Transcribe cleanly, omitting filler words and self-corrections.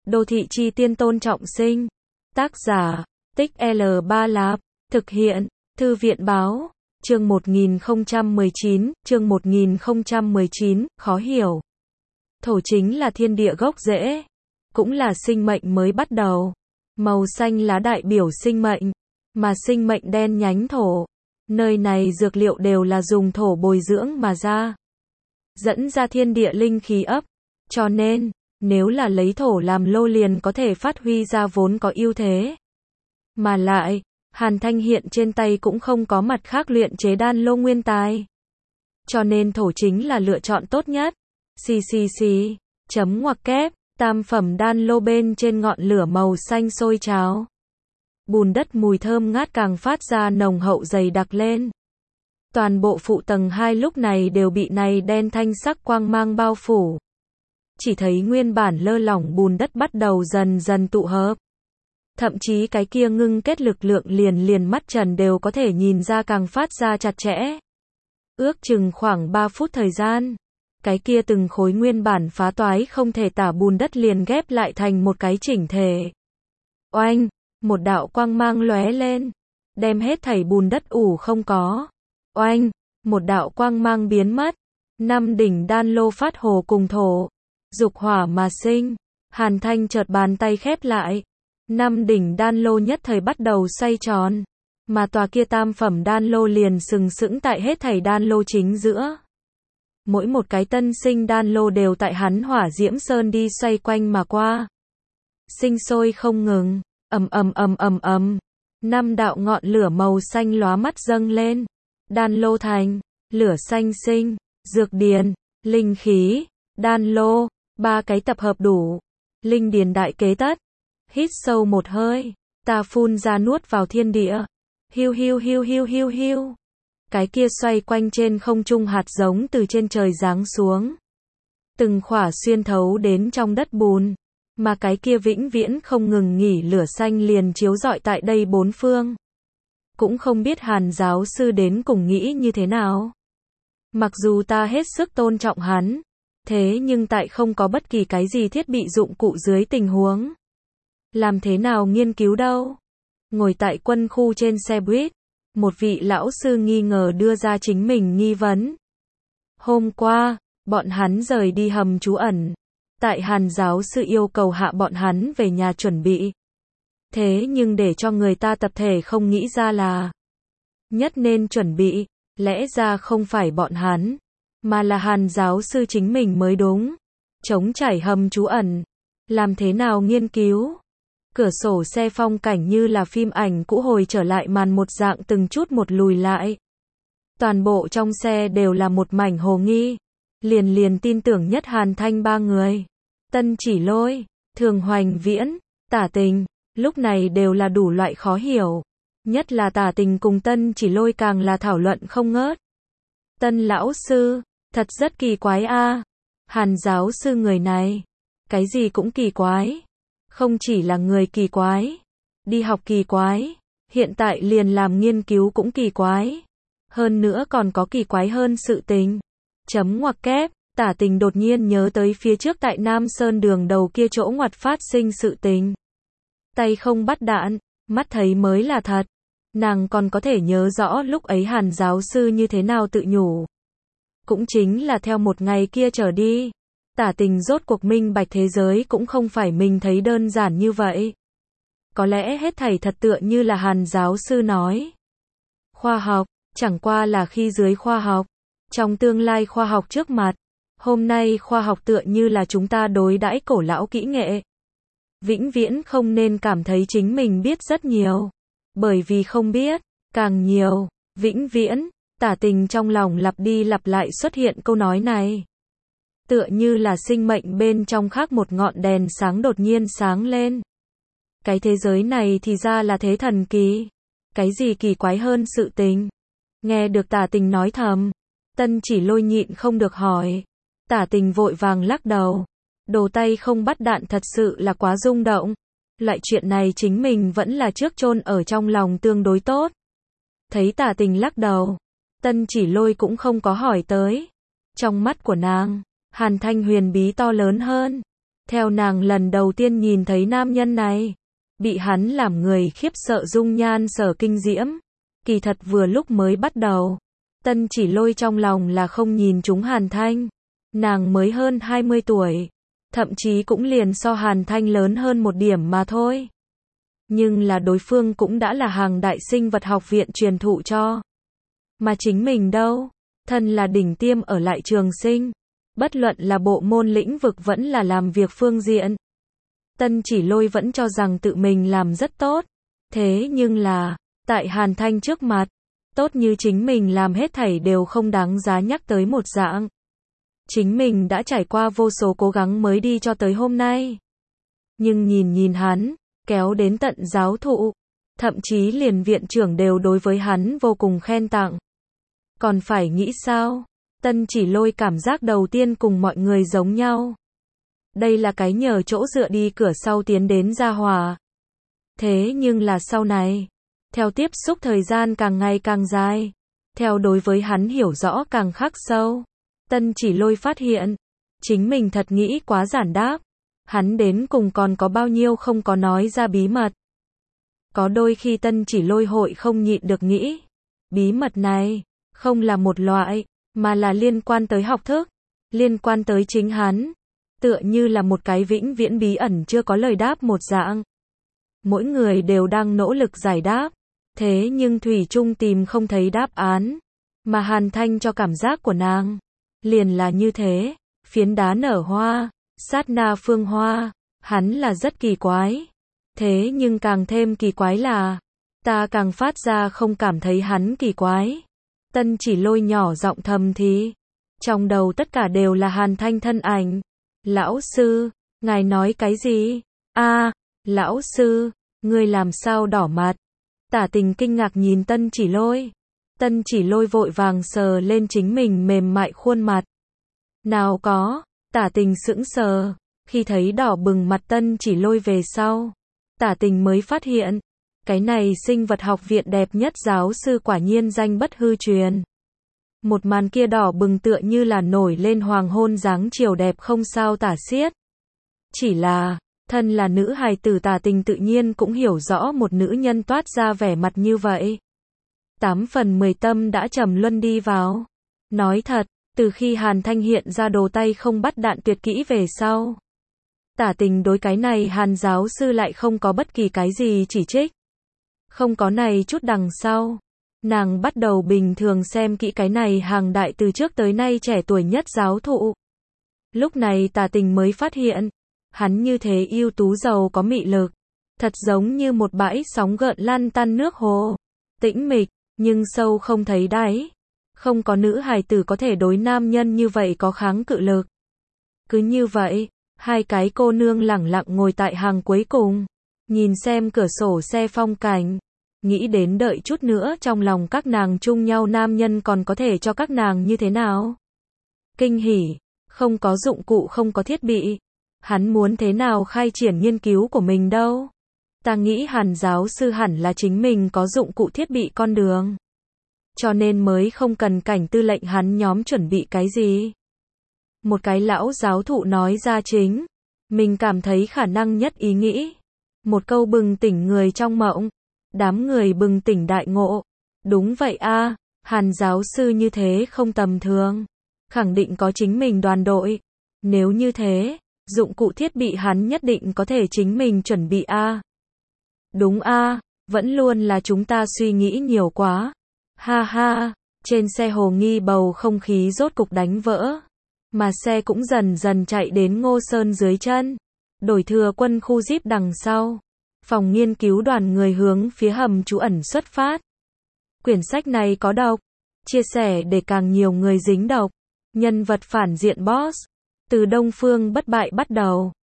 Đô thị chi tiên Tôn Trọng Sinh. Tác giả, Tích L3 Lạp. Thực hiện, Thư viện báo. Chương 1019, chương 1019, khó hiểu. Thổ chính là thiên địa gốc rễ, cũng là sinh mệnh mới bắt đầu. Màu xanh lá đại biểu sinh mệnh, mà sinh mệnh đen nhánh thổ. Nơi này dược liệu đều là dùng thổ bồi dưỡng mà ra, dẫn ra thiên địa linh khí ấp. Cho nên, nếu là lấy thổ làm lô liền có thể phát huy ra vốn có ưu thế. Mà lại, Hàn Thanh hiện trên tay cũng không có mặt khác luyện chế đan lô nguyên tài. Cho nên thổ chính là lựa chọn tốt nhất. Chấm ngoặc kép, tam phẩm đan lô bên trên ngọn lửa màu xanh sôi trào. Bùn đất mùi thơm ngát càng phát ra nồng hậu dày đặc lên. Toàn bộ phụ tầng 2 lúc này đều bị này đen thanh sắc quang mang bao phủ. Chỉ thấy nguyên bản lơ lỏng bùn đất bắt đầu dần dần tụ hợp. Thậm chí cái kia ngưng kết lực lượng liền mắt trần đều có thể nhìn ra càng phát ra chặt chẽ. Ước chừng khoảng 3 phút thời gian, cái kia từng khối nguyên bản phá toái không thể tả bùn đất liền ghép lại thành một cái chỉnh thể. Oanh, một đạo quang mang lóe lên, đem hết thảy bùn đất ủ không có. Oanh, một đạo quang mang biến mất. 5 đỉnh đan lô phát hồ cùng thổ, dục hỏa mà sinh. Hàn Thanh chợt bàn tay khép lại. 5 đỉnh đan lô nhất thời bắt đầu xoay tròn, mà tòa kia tam phẩm đan lô liền sừng sững tại hết thảy đan lô chính giữa. Mỗi một cái tân sinh đan lô đều tại hắn hỏa diễm sơn đi xoay quanh mà qua. Sinh sôi không ngừng, ầm. 5 đạo ngọn lửa màu xanh lóa mắt dâng lên. Đan lô thành, lửa xanh sinh, dược điền, linh khí, đan lô, 3 cái tập hợp đủ. Linh điền đại kế tất. Hít sâu một hơi, ta phun ra nuốt vào thiên địa. Hiu. Cái kia xoay quanh trên không trung hạt giống từ trên trời giáng xuống. Từng khỏa xuyên thấu đến trong đất bùn, mà cái kia vĩnh viễn không ngừng nghỉ lửa xanh liền chiếu rọi tại đây bốn phương. Cũng không biết Hàn giáo sư đến cùng nghĩ như thế nào. Mặc dù ta hết sức tôn trọng hắn, thế nhưng tại không có bất kỳ cái gì thiết bị dụng cụ dưới tình huống. Làm thế nào nghiên cứu đâu? Ngồi tại quân khu trên xe buýt, một vị lão sư nghi ngờ đưa ra chính mình nghi vấn. Hôm qua, bọn hắn rời đi hầm trú ẩn. Tại Hàn giáo sư yêu cầu hạ bọn hắn về nhà chuẩn bị. Thế nhưng để cho người ta tập thể không nghĩ ra là nhất nên chuẩn bị, lẽ ra không phải bọn hắn, mà là Hàn giáo sư chính mình mới đúng. Trống trải hầm trú ẩn, làm thế nào nghiên cứu? Cửa sổ xe phong cảnh như là phim ảnh cũ hồi trở lại màn một dạng từng chút một lùi lại. Toàn bộ trong xe đều là một mảnh hồ nghi. Liền tin tưởng nhất Hàn Thanh 3 người. Tân Chỉ Lôi, Thường Hoành Viễn, Tả Tình, lúc này đều là đủ loại khó hiểu. Nhất là Tả Tình cùng Tân Chỉ Lôi càng là thảo luận không ngớt. Tân lão sư, thật rất kỳ quái a. Hàn giáo sư người này, cái gì cũng kỳ quái. Không chỉ là người kỳ quái, đi học kỳ quái, hiện tại liền làm nghiên cứu cũng kỳ quái. Hơn nữa còn có kỳ quái hơn sự tình. Chấm ngoặc kép, Tả Tình đột nhiên nhớ tới phía trước tại Nam Sơn đường đầu kia chỗ ngoặt phát sinh sự tình. Tay không bắt đạn, mắt thấy mới là thật. Nàng còn có thể nhớ rõ lúc ấy Hàn giáo sư như thế nào tự nhủ. Cũng chính là theo một ngày kia trở đi. Tả Tình rốt cuộc minh bạch thế giới cũng không phải mình thấy đơn giản như vậy. Có lẽ hết thảy thật tựa như là Hàn giáo sư nói. Khoa học, chẳng qua là khi dưới khoa học. Trong tương lai khoa học trước mặt. Hôm nay khoa học tựa như là chúng ta đối đãi cổ lão kỹ nghệ. Vĩnh viễn không nên cảm thấy chính mình biết rất nhiều. Bởi vì không biết, càng nhiều, vĩnh viễn. Tả Tình trong lòng lặp đi lặp lại xuất hiện câu nói này. Tựa như là sinh mệnh bên trong khác một ngọn đèn sáng đột nhiên sáng lên. Cái thế giới này thì ra là thế thần kỳ. Cái gì kỳ quái hơn sự tình? Nghe được Tả Tình nói thầm, Tân Chỉ Lôi nhịn không được hỏi. Tả Tình vội vàng lắc đầu. Đồ tay không bắt đạn thật sự là quá rung động. Loại chuyện này chính mình vẫn là trước chôn ở trong lòng tương đối tốt. Thấy Tả Tình lắc đầu, Tân Chỉ Lôi cũng không có hỏi tới. Trong mắt của nàng, Hàn Thanh huyền bí to lớn hơn. Theo nàng lần đầu tiên nhìn thấy nam nhân này, bị hắn làm người khiếp sợ dung nhan sở kinh diễm. Kỳ thật vừa lúc mới bắt đầu, Tân Chỉ Lôi trong lòng là không nhìn trúng Hàn Thanh. Nàng mới hơn 20 tuổi, thậm chí cũng liền so Hàn Thanh lớn hơn một điểm mà thôi. Nhưng là đối phương cũng đã là hàng đại sinh vật học viện truyền thụ cho. Mà chính mình đâu, thân là đỉnh tiêm ở lại trường sinh. Bất luận là bộ môn lĩnh vực vẫn là làm việc phương diện. Tân Chỉ Lôi vẫn cho rằng tự mình làm rất tốt. Thế nhưng là, tại Hàn Thanh trước mặt, tốt như chính mình làm hết thảy đều không đáng giá nhắc tới một dạng. Chính mình đã trải qua vô số cố gắng mới đi cho tới hôm nay. Nhưng nhìn hắn, kéo đến tận giáo thụ, thậm chí liền viện trưởng đều đối với hắn vô cùng khen tặng. Còn phải nghĩ sao? Tân Chỉ Lôi cảm giác đầu tiên cùng mọi người giống nhau. Đây là cái nhờ chỗ dựa đi cửa sau tiến đến gia hòa. Thế nhưng là sau này, theo tiếp xúc thời gian càng ngày càng dài, theo đối với hắn hiểu rõ càng khắc sâu, Tân Chỉ Lôi phát hiện, chính mình thật nghĩ quá giản đáp. Hắn đến cùng còn có bao nhiêu không có nói ra bí mật. Có đôi khi Tân Chỉ Lôi hội không nhịn được nghĩ, bí mật này, không là một loại, mà là liên quan tới học thức, liên quan tới chính hắn, tựa như là một cái vĩnh viễn bí ẩn chưa có lời đáp một dạng. Mỗi người đều đang nỗ lực giải đáp, thế nhưng thủy chung tìm không thấy đáp án, mà Hàn Thanh cho cảm giác của nàng, liền là như thế, phiến đá nở hoa, sát na phương hoa, hắn là rất kỳ quái. Thế nhưng càng thêm kỳ quái là, ta càng phát ra không cảm thấy hắn kỳ quái. Tân Chỉ Lôi nhỏ giọng thầm thì, trong đầu tất cả đều là Hàn Thanh thân ảnh. Lão sư, ngài nói cái gì? Lão sư, ngươi làm sao đỏ mặt? Tả Tình kinh ngạc nhìn Tân Chỉ Lôi. Tân Chỉ Lôi vội vàng sờ lên chính mình mềm mại khuôn mặt. Nào có, Tả Tình sững sờ, khi thấy đỏ bừng mặt Tân Chỉ Lôi về sau. Tả Tình mới phát hiện, cái này sinh vật học viện đẹp nhất giáo sư quả nhiên danh bất hư truyền. Một màn kia đỏ bừng tựa như là nổi lên hoàng hôn dáng chiều đẹp không sao tả xiết. Chỉ là, thân là nữ hài tử Tả Tình tự nhiên cũng hiểu rõ một nữ nhân toát ra vẻ mặt như vậy. 8 phần 10 tâm đã trầm luân đi vào. Nói thật, từ khi Hàn Thanh hiện ra đồ tay không bắt đạn tuyệt kỹ về sau, Tả Tình đối cái này Hàn giáo sư lại không có bất kỳ cái gì chỉ trích. Không có này chút đằng sau, nàng bắt đầu bình thường xem kỹ cái này hàng đại từ trước tới nay trẻ tuổi nhất giáo thụ. Lúc này Tả Tình mới phát hiện, hắn như thế ưu tú giàu có mị lực, thật giống như một bãi sóng gợn lăn tăn nước hồ, tĩnh mịch, nhưng sâu không thấy đáy. Không có nữ hài tử có thể đối nam nhân như vậy có kháng cự lực. Cứ như vậy, hai cái cô nương lẳng lặng ngồi tại hàng cuối cùng, nhìn xem cửa sổ xe phong cảnh, nghĩ đến đợi chút nữa trong lòng các nàng chung nhau nam nhân còn có thể cho các nàng như thế nào. Kinh hỉ, không có dụng cụ không có thiết bị, hắn muốn thế nào khai triển nghiên cứu của mình đâu. Ta nghĩ Hàn giáo sư hẳn là chính mình có dụng cụ thiết bị con đường, cho nên mới không cần cảnh tư lệnh hắn nhóm chuẩn bị cái gì. Một cái lão giáo thụ nói ra chính, mình cảm thấy khả năng nhất ý nghĩ. Một câu bừng tỉnh người trong mộng, đám người bừng tỉnh đại ngộ. Đúng vậy a, Hàn giáo sư như thế không tầm thường, khẳng định có chính mình đoàn đội. Nếu như thế, dụng cụ thiết bị hắn nhất định có thể chính mình chuẩn bị a. Đúng a, vẫn luôn là chúng ta suy nghĩ nhiều quá. Ha ha, trên xe Hồ Nghi bầu không khí rốt cục đánh vỡ, mà xe cũng dần dần chạy đến Ngô Sơn dưới chân. Đổi thừa quân khu Jeep đằng sau, phòng nghiên cứu đoàn người hướng phía hầm trú ẩn xuất phát. Quyển sách này có độc, chia sẻ để càng nhiều người dính độc. Nhân vật phản diện boss, từ Đông Phương bất bại bắt đầu,